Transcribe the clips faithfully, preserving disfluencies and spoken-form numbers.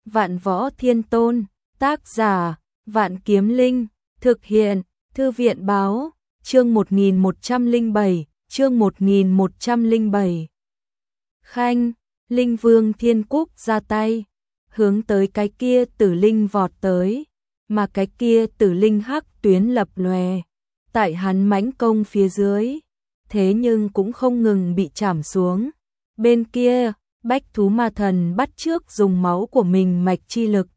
Vạn Võ Thiên Tôn, tác giả, Vạn Kiếm Linh, thực hiện, Thư viện báo, chương một nghìn một trăm lẻ bảy, chương một nghìn một trăm lẻ bảy. Khanh, Linh Vương Thiên Cúc ra tay, hướng tới cái kia tử linh vọt tới, mà cái kia tử linh hắc tuyến lập lòe, tại hắn mãnh công phía dưới, thế nhưng cũng không ngừng bị chảm xuống. Bên kia, Bách Thú Ma Thần bắt chước dùng máu của mình mạch chi lực,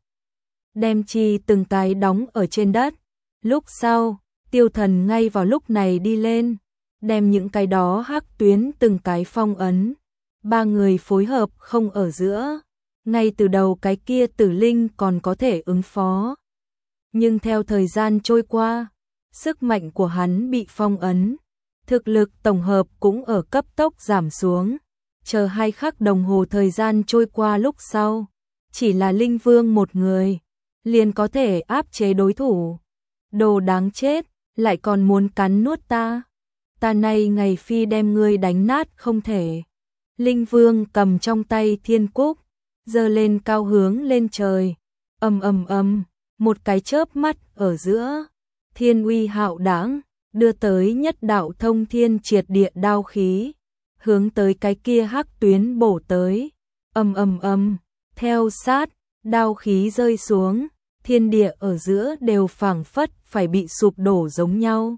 đem chi từng cái đóng ở trên đất. Lúc sau, Tiêu Thần ngay vào lúc này đi lên, đem những cái đó hắc tuyến từng cái phong ấn. Ba người phối hợp không ở giữa, ngay từ đầu cái kia tử linh còn có thể ứng phó. Nhưng theo thời gian trôi qua, sức mạnh của hắn bị phong ấn, thực lực tổng hợp cũng ở cấp tốc giảm xuống. Chờ hai khắc đồng hồ thời gian trôi qua lúc sau, chỉ là Linh Vương một người, liền có thể áp chế đối thủ. Đồ đáng chết, lại còn muốn cắn nuốt ta. Ta nay ngày phi đem ngươi đánh nát không thể. Linh Vương cầm trong tay thiên cúc, giơ lên cao hướng lên trời. Ầm ầm ầm, một cái chớp mắt ở giữa, thiên uy hạo đãng, đưa tới nhất đạo thông thiên triệt địa đao khí, hướng tới cái kia hắc tuyến bổ tới. Ầm ầm ầm, theo sát, đao khí rơi xuống, thiên địa ở giữa đều phảng phất phải bị sụp đổ giống nhau.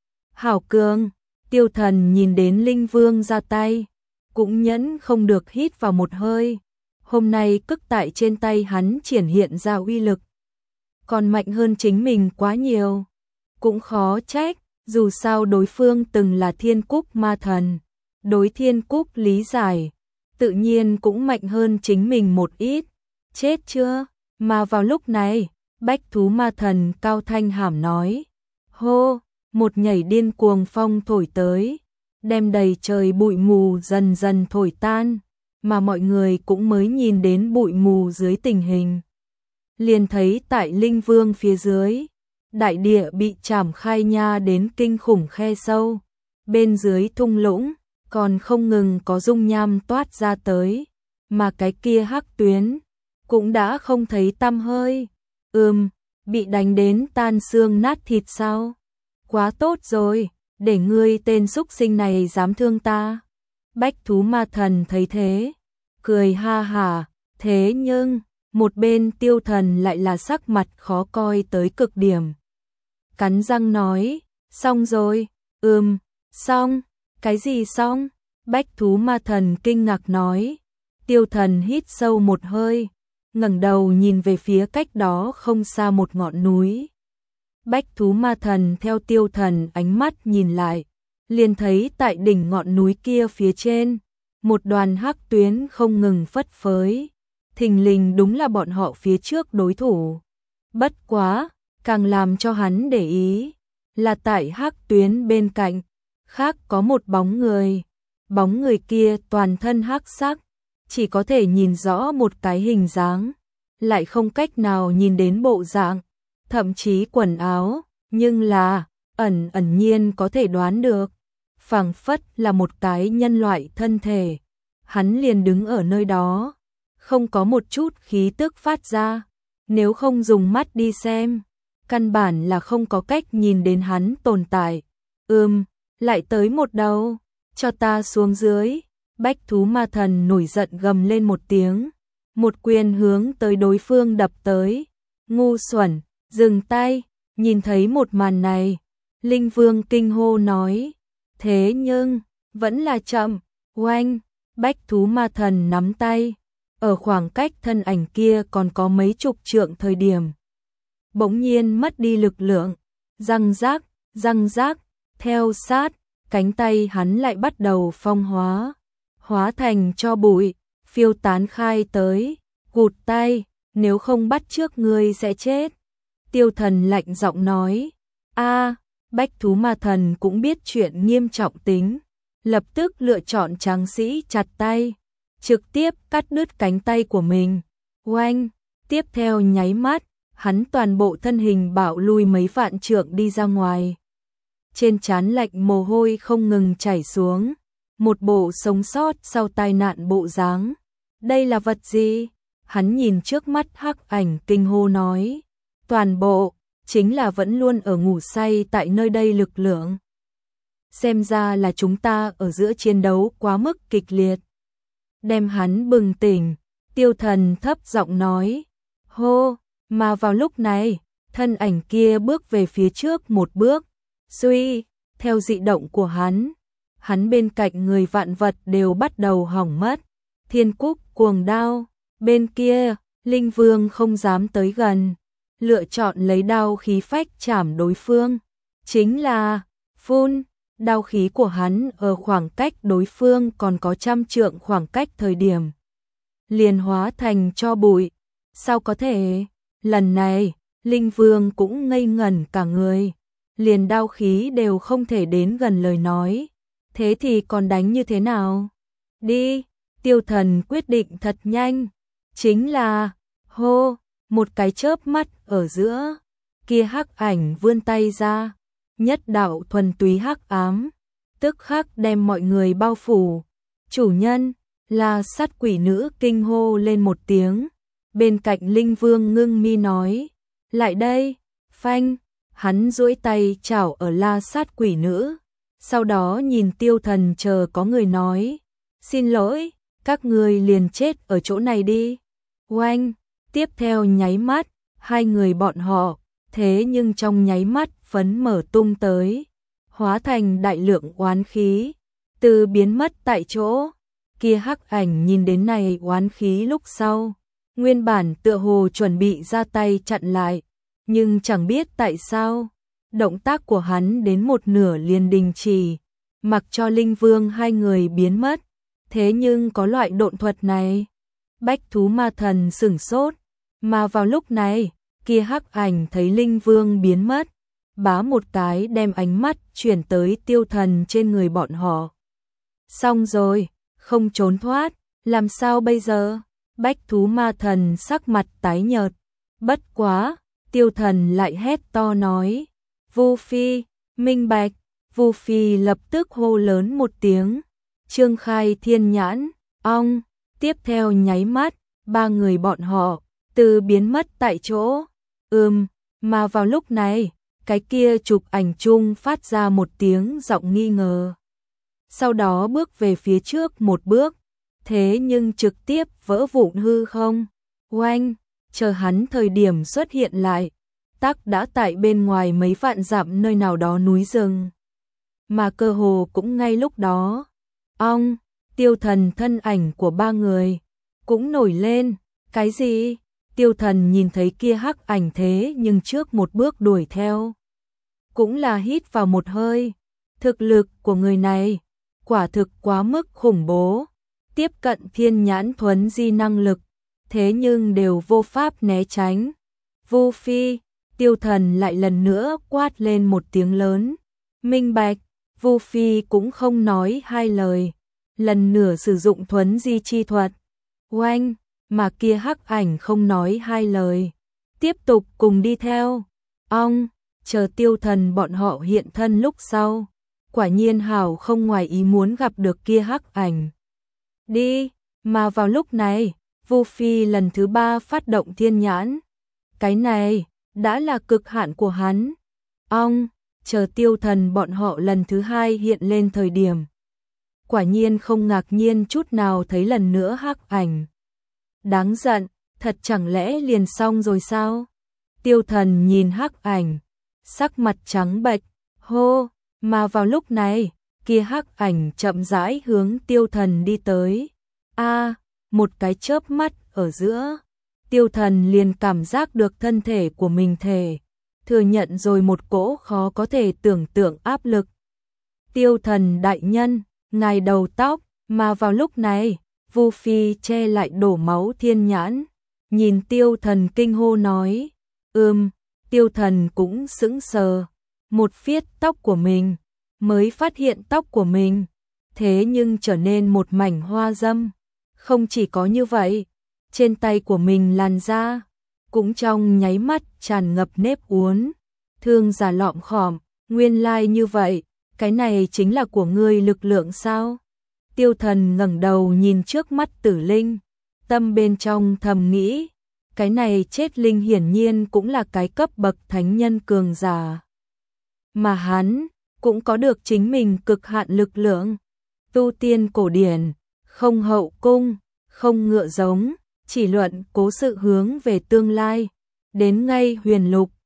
Hảo cường, Tiêu Thần nhìn đến Linh Vương ra tay, cũng nhẫn không được hít vào một hơi. Hôm nay cức tại trên tay hắn triển hiện ra uy lực, còn mạnh hơn chính mình quá nhiều. Cũng khó trách, dù sao đối phương từng là Thiên Cúc Ma Thần, đối Thiên Cúc lý giải, tự nhiên cũng mạnh hơn chính mình một ít. Chết chưa? Mà vào lúc này, Bách Thú Ma Thần cao thanh hàm nói. Hô, một nhảy điên cuồng phong thổi tới, đem đầy trời bụi mù dần dần thổi tan, mà mọi người cũng mới nhìn đến bụi mù dưới tình hình. Liền thấy tại Linh Vương phía dưới, đại địa bị chảm khai nha đến kinh khủng khe sâu, bên dưới thung lũng, còn không ngừng có dung nham toát ra tới, mà cái kia hắc tuyến cũng đã không thấy tăm hơi. Ừm, bị đánh đến tan xương nát thịt sao? Quá tốt rồi, để ngươi tên xúc sinh này dám thương ta. Bách Thú Ma Thần thấy thế, cười ha hả, thế nhưng, một bên Tiêu Thần lại là sắc mặt khó coi tới cực điểm. Cắn răng nói, xong rồi, ừm, xong, cái gì xong? Bách Thú Ma Thần kinh ngạc nói. Tiêu Thần hít sâu một hơi, ngẩng đầu nhìn về phía cách đó không xa một ngọn núi. Bách Thú Ma Thần theo Tiêu Thần ánh mắt nhìn lại, liền thấy tại đỉnh ngọn núi kia phía trên, một đoàn hắc tuyến không ngừng phất phới. Thình lình đúng là bọn họ phía trước đối thủ. Bất quá, càng làm cho hắn để ý, là tại hắc tuyến bên cạnh, khác có một bóng người. Bóng người kia toàn thân hắc sắc, chỉ có thể nhìn rõ một cái hình dáng, lại không cách nào nhìn đến bộ dạng, thậm chí quần áo, nhưng là, ẩn ẩn nhiên có thể đoán được, phảng phất là một cái nhân loại thân thể. Hắn liền đứng ở nơi đó, không có một chút khí tức phát ra, nếu không dùng mắt đi xem, căn bản là không có cách nhìn đến hắn tồn tại. Ừm, lại tới một đầu, cho ta xuống dưới. Bách Thú Ma Thần nổi giận gầm lên một tiếng, một quyền hướng tới đối phương đập tới. Ngu xuẩn, dừng tay. Nhìn thấy một màn này, Linh Vương kinh hô nói, thế nhưng, vẫn là chậm. Oanh, Bách Thú Ma Thần nắm tay, ở khoảng cách thân ảnh kia còn có mấy chục trượng thời điểm, bỗng nhiên mất đi lực lượng, răng rác, răng rác, theo sát, cánh tay hắn lại bắt đầu phong hóa, hóa thành cho bụi, phiêu tán khai tới. Cụt tay, nếu không bắt trước ngươi sẽ chết. Tiêu Thần lạnh giọng nói. A, Bách Thú Ma Thần cũng biết chuyện nghiêm trọng tính, lập tức lựa chọn tráng sĩ chặt tay, trực tiếp cắt đứt cánh tay của mình. Oanh, tiếp theo nháy mắt, hắn toàn bộ thân hình bạo lui mấy vạn trượng đi ra ngoài. Trên trán lạnh mồ hôi không ngừng chảy xuống, một bộ sống sót sau tai nạn bộ dáng. Đây là vật gì? hắn nhìn trước mắt hắc ảnh kinh hô nói, toàn bộ, chính là vẫn luôn ở ngủ say tại nơi đây lực lượng. Xem ra là chúng ta ở giữa chiến đấu quá mức kịch liệt. Đem hắn bừng tỉnh, Tiêu Thần thấp giọng nói, hô, mà vào lúc này, thân ảnh kia bước về phía trước một bước, suy, theo dị động của hắn, hắn bên cạnh người vạn vật đều bắt đầu hỏng mất. Thiên Cúc cuồng đao, bên kia, Linh Vương không dám tới gần, lựa chọn lấy đao khí phách chảm đối phương, chính là phun. Đao khí của hắn ở khoảng cách đối phương còn có trăm trượng khoảng cách thời điểm, liền hóa thành tro bụi. Sao có thể? Lần này, Linh Vương cũng ngây ngẩn cả người, liền đao khí đều không thể đến gần lời nói. Thế thì còn đánh như thế nào? Đi, Tiêu Thần quyết định thật nhanh, chính là, hô, một cái chớp mắt ở giữa, kia hắc ảnh vươn tay ra. Nhất đạo thuần túy hắc ám, tức khắc đem mọi người bao phủ. Chủ nhân, là sát quỷ nữ kinh hô lên một tiếng. Bên cạnh Linh Vương ngưng mi nói, lại đây, phanh, hắn duỗi tay chảo ở la sát quỷ nữ. Sau đó nhìn Tiêu Thần chờ có người nói, xin lỗi, các người liền chết ở chỗ này đi. Oanh, tiếp theo nháy mắt, hai người bọn họ, thế nhưng trong nháy mắt phấn mở tung tới, hóa thành đại lượng oán khí, từ biến mất tại chỗ. Kia hắc ảnh nhìn đến này oán khí lúc sau, nguyên bản tựa hồ chuẩn bị ra tay chặn lại, nhưng chẳng biết tại sao, động tác của hắn đến một nửa liền đình chỉ, mặc cho Linh Vương hai người biến mất. Thế nhưng có loại độn thuật này, Bách Thú Ma Thần sửng sốt, mà vào lúc này, kia hắc ảnh thấy Linh Vương biến mất, bá một cái đem ánh mắt chuyển tới Tiêu Thần trên người bọn họ. Xong rồi, không trốn thoát, làm sao bây giờ? Bách Thú Ma Thần sắc mặt tái nhợt, bất quá, Tiêu Thần lại hét to nói, Vu Phi, minh bạch. Vu Phi lập tức hô lớn một tiếng, trương khai thiên nhãn, ong, tiếp theo nháy mắt, ba người bọn họ, từ biến mất tại chỗ. Ừm, mà vào lúc này, cái kia chụp ảnh chung phát ra một tiếng giọng nghi ngờ. Sau đó bước về phía trước một bước, thế nhưng trực tiếp vỡ vụn hư không. Oanh, chờ hắn thời điểm xuất hiện lại, tắc đã tại bên ngoài mấy vạn dặm nơi nào đó núi rừng. Mà cơ hồ cũng ngay lúc đó, ong, Tiêu Thần thân ảnh của ba người cũng nổi lên. Cái gì? Tiêu Thần nhìn thấy kia hắc ảnh thế nhưng trước một bước đuổi theo, cũng là hít vào một hơi. Thực lực của người này quả thực quá mức khủng bố, tiếp cận thiên nhãn thuấn di năng lực, thế nhưng đều vô pháp né tránh. Vu Phi, Tiêu Thần lại lần nữa quát lên một tiếng lớn, minh bạch. Vu Phi cũng không nói hai lời, lần nữa sử dụng thuấn di chi thuật. Oanh, mà kia hắc ảnh không nói hai lời, tiếp tục cùng đi theo. Ong, chờ Tiêu Thần bọn họ hiện thân lúc sau, quả nhiên hảo không ngoài ý muốn gặp được kia hắc ảnh. Đi, mà vào lúc này, Vu Phi lần thứ ba phát động thiên nhãn. Cái này, đã là cực hạn của hắn. Ong, chờ Tiêu Thần bọn họ lần thứ hai hiện lên thời điểm, quả nhiên không ngạc nhiên chút nào thấy lần nữa hắc ảnh. Đáng giận, thật chẳng lẽ liền xong rồi sao? Tiêu Thần nhìn hắc ảnh, sắc mặt trắng bệch, hô, mà vào lúc này, kia hắc ảnh chậm rãi hướng Tiêu Thần đi tới. A, một cái chớp mắt ở giữa, Tiêu Thần liền cảm giác được thân thể của mình thể thừa nhận rồi một cỗ khó có thể tưởng tượng áp lực. Tiêu Thần đại nhân, ngài đầu tóc, mà vào lúc này, Vu Phi che lại đổ máu thiên nhãn, nhìn Tiêu Thần kinh hô nói, ừm, Tiêu Thần cũng sững sờ, một phiết tóc của mình, mới phát hiện tóc của mình, thế nhưng trở nên một mảnh hoa dâm. Không chỉ có như vậy, trên tay của mình làn da, cũng trong nháy mắt tràn ngập nếp uốn, thương giả lọm khòm, nguyên lai like như vậy, cái này chính là của ngươi lực lượng sao? Tiêu Thần ngẩng đầu nhìn trước mắt Tử Linh, Tâm bên trong thầm nghĩ, cái này chết linh hiển nhiên cũng là cái cấp bậc thánh nhân cường giả. Mà hắn cũng có được chính mình cực hạn lực lượng. Tu tiên cổ điển, không hậu cung, không ngựa giống, chỉ luận cố sự hướng về tương lai. Đến ngay huyền lục,